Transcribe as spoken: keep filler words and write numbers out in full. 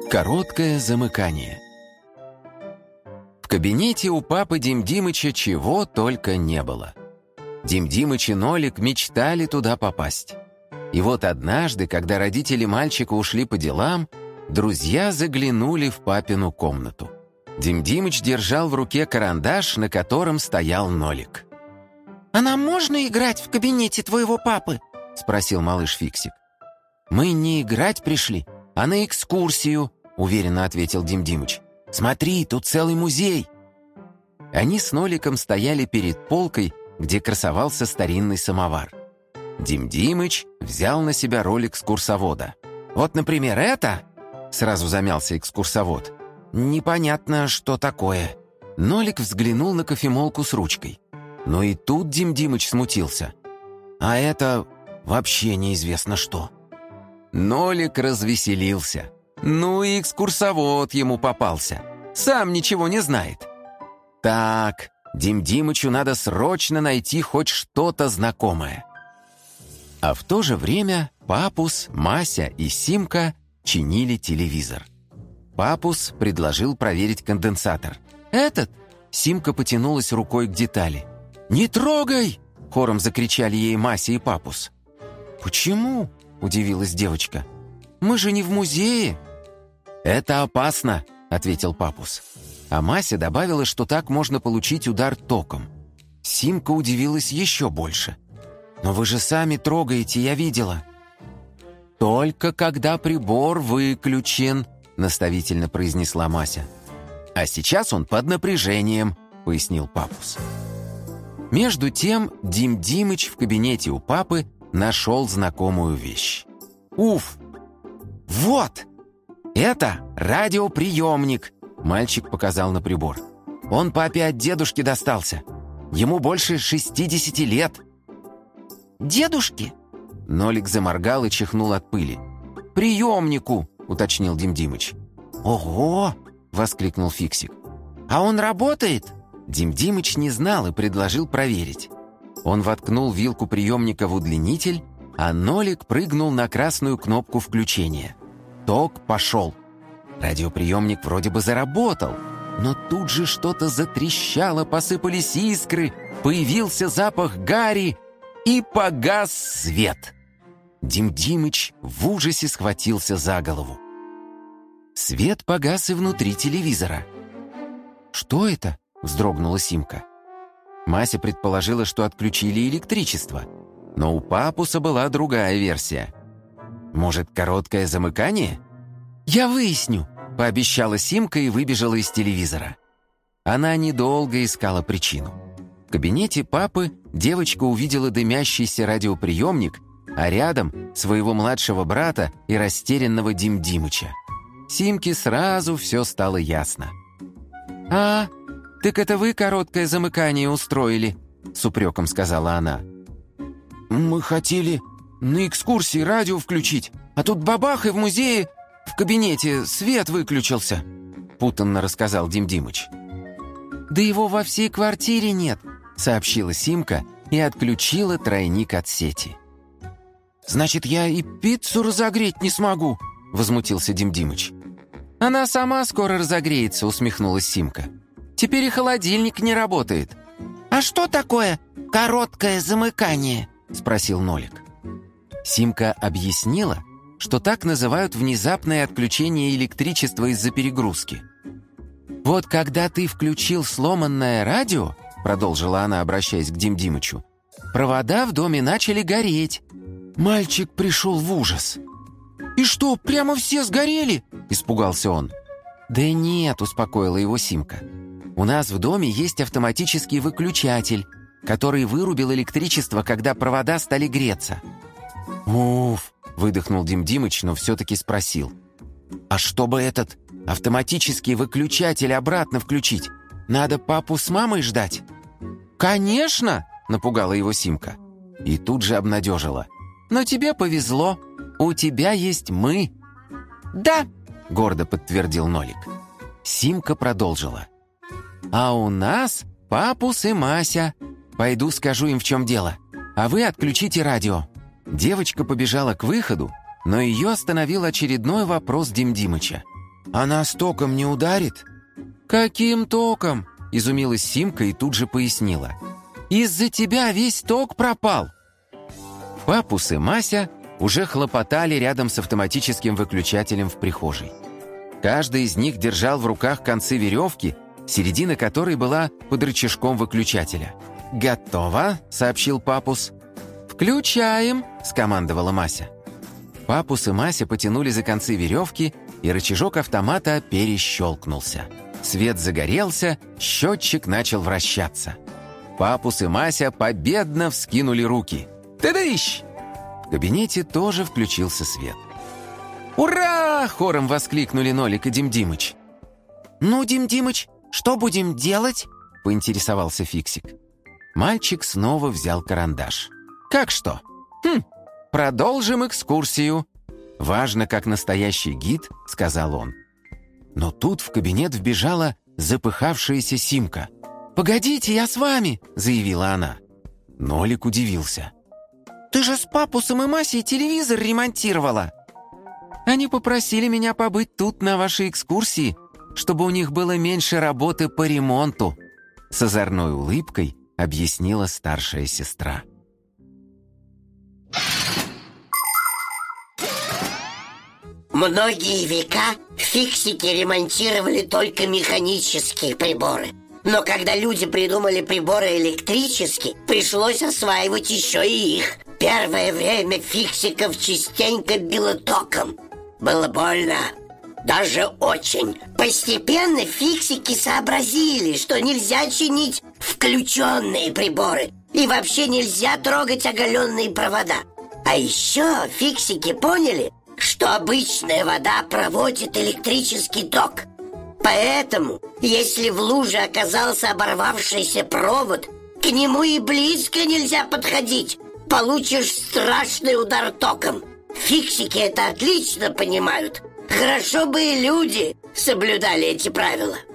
Короткое замыкание. В кабинете у папы Дим Димыча чего только не было. Дим Димыч и Нолик мечтали туда попасть. И вот однажды, когда родители мальчика ушли по делам, друзья заглянули в папину комнату. Дим Димыч держал в руке карандаш, на котором стоял Нолик. «А нам можно играть в кабинете твоего папы?» — спросил малыш Фиксик. «Мы не играть пришли, а на экскурсию», — уверенно ответил Дим Димыч. «Смотри, тут целый музей». Они с Ноликом стояли перед полкой, где красовался старинный самовар. Дим Димыч взял на себя роль экскурсовода. «Вот, например, это...» — сразу замялся экскурсовод. «Непонятно, что такое». Нолик взглянул на кофемолку с ручкой. Но и тут Дим Димыч смутился. «А это вообще неизвестно что». Нолик развеселился. Ну и экскурсовод ему попался. Сам ничего не знает. Так, Дим Димычу надо срочно найти хоть что-то знакомое. А в то же время Папус, Мася и Симка чинили телевизор. Папус предложил проверить конденсатор. «Этот?» — Симка потянулась рукой к детали. «Не трогай!» — хором закричали ей Мася и Папус. «Почему?» — удивилась девочка. «Мы же не в музее». «Это опасно», — ответил Папус. А Мася добавила, что так можно получить удар током. Симка удивилась еще больше. «Но вы же сами трогаете, я видела». «Только когда прибор выключен», — наставительно произнесла Мася. «А сейчас он под напряжением», — пояснил Папус. Между тем Дим Димыч в кабинете у папы нашел знакомую вещь. «Уф! Вот! Это радиоприемник!» Мальчик показал на прибор. «Он папе от дедушки достался. Ему больше шестидесяти лет». «Дедушки?» Нолик заморгал и чихнул от пыли. «Приемнику!» — уточнил Дим Димыч. «Ого!» — воскликнул Фиксик. «А он работает?» Дим Димыч не знал и предложил проверить. Он воткнул вилку приемника в удлинитель, а Нолик прыгнул на красную кнопку включения. Ток пошел. Радиоприемник вроде бы заработал, но тут же что-то затрещало, посыпались искры, появился запах гари и погас свет. Дим Димыч в ужасе схватился за голову. Свет погас и внутри телевизора. «Что это?» — вздрогнула Симка. Мася предположила, что отключили электричество, но у Папуса была другая версия. «Может, короткое замыкание?» «Я выясню», — пообещала Симка и выбежала из телевизора. Она недолго искала причину. В кабинете папы девочка увидела дымящийся радиоприемник, а рядом своего младшего брата и растерянного Дим Димыча. Симке сразу все стало ясно. «А, так это вы короткое замыкание устроили?» — с упреком сказала она. «Мы хотели на экскурсии радио включить, а тут бабах, и в музее в кабинете свет выключился», — путанно рассказал Дим Димыч. «Да его во всей квартире нет», — сообщила Симка и отключила тройник от сети. «Значит, я и пиццу разогреть не смогу», — возмутился Дим Димыч. «Она сама скоро разогреется», — усмехнулась Симка. «Теперь и холодильник не работает». «А что такое короткое замыкание?» — спросил Нолик. Симка объяснила, что так называют внезапное отключение электричества из-за перегрузки. «Вот когда ты включил сломанное радио», — продолжила она, обращаясь к Дим Димычу, «провода в доме начали гореть». Мальчик пришел в ужас. «И что, прямо все сгорели?» — испугался он. «Да нет», — успокоила его Симка. «У нас в доме есть автоматический выключатель, который вырубил электричество, когда провода стали греться». «Уф», — выдохнул Дим Димыч, но все-таки спросил. «А чтобы этот автоматический выключатель обратно включить, надо папу с мамой ждать?» «Конечно!» — напугала его Симка. И тут же обнадежила. «Но тебе повезло. У тебя есть мы». «Да», — гордо подтвердил Нолик. Симка продолжила. «А у нас Папус и Мася. Пойду скажу им, в чем дело. А вы отключите радио». Девочка побежала к выходу, но ее остановил очередной вопрос Дим Димыча. а нас током не ударит?» «Каким током?» — изумилась Симка и тут же пояснила. «Из-за тебя весь ток пропал». Папус и Мася уже хлопотали рядом с автоматическим выключателем в прихожей. Каждый из них держал в руках концы веревки, середина которой была под рычажком выключателя. «Готово», — сообщил Папус. «Включаем», — скомандовала Мася. Папус и Мася потянули за концы веревки, и рычажок автомата перещелкнулся. Свет загорелся, счетчик начал вращаться. Папус и Мася победно вскинули руки. «Тыдыщ!» В кабинете тоже включился свет. «Ура!» — хором воскликнули Нолик и Дим-Димыч. «Ну, Дим-Димыч, что будем делать?» — поинтересовался Фиксик. Мальчик снова взял карандаш. «Как что? Хм, продолжим экскурсию. Важно, как настоящий гид», — сказал он. Но тут в кабинет вбежала запыхавшаяся Симка. «Погодите, я с вами!» — заявила она. Нолик удивился. «Ты же с Папусом и Масей телевизор ремонтировала!» «Они попросили меня побыть тут на вашей экскурсии, чтобы у них было меньше работы по ремонту», — с озорной улыбкой объяснила старшая сестра. Многие века фиксики ремонтировали только механические приборы. Но когда люди придумали приборы электрические, пришлось осваивать еще и их. Первое время фиксиков частенько било током. Было больно. Даже очень. Постепенно фиксики сообразили, что нельзя чинить включенные приборы. И вообще нельзя трогать оголенные провода. А еще фиксики поняли, что обычная вода проводит электрический ток. Поэтому, если в луже оказался оборвавшийся провод, к нему и близко нельзя подходить. Получишь страшный удар током. Фиксики это отлично понимают. Хорошо бы и люди соблюдали эти правила.